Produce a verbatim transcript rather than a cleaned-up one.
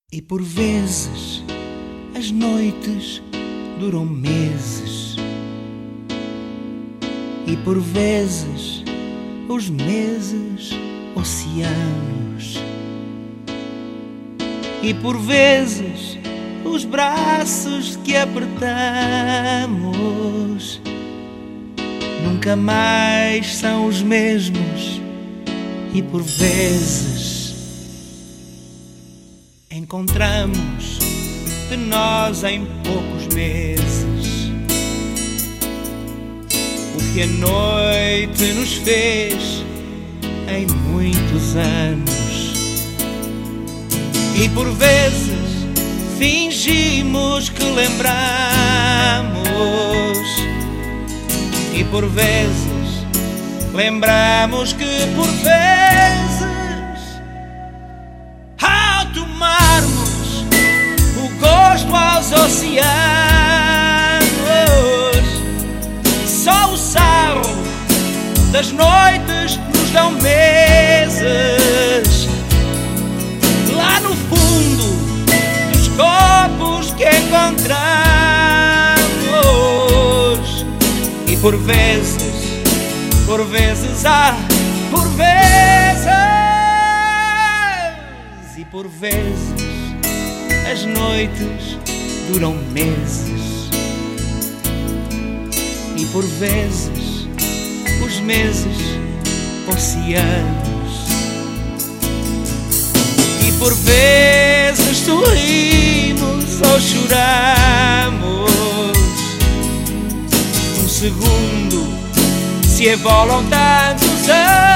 E por vezes as noites duram meses, e por vezes os meses oceanos, e por vezes os braços que apertamos nunca mais são os mesmos. E por vezes encontramos de nós em poucos meses o que a noite nos fez em muitos anos. E por vezes fingimos que lembramos, e por vezes lembramos que por vezes, ao tomarmos o gosto aos oceanos, só o sarro das noites nos dão meses lá no fundo dos copos que encontramos. E por vezes, por vezes, ah, por vezes, e por vezes as noites duram meses, e por vezes os meses oceanos, e por vezes sorrimos ou choramos. Um segundo se evolam tantos anos.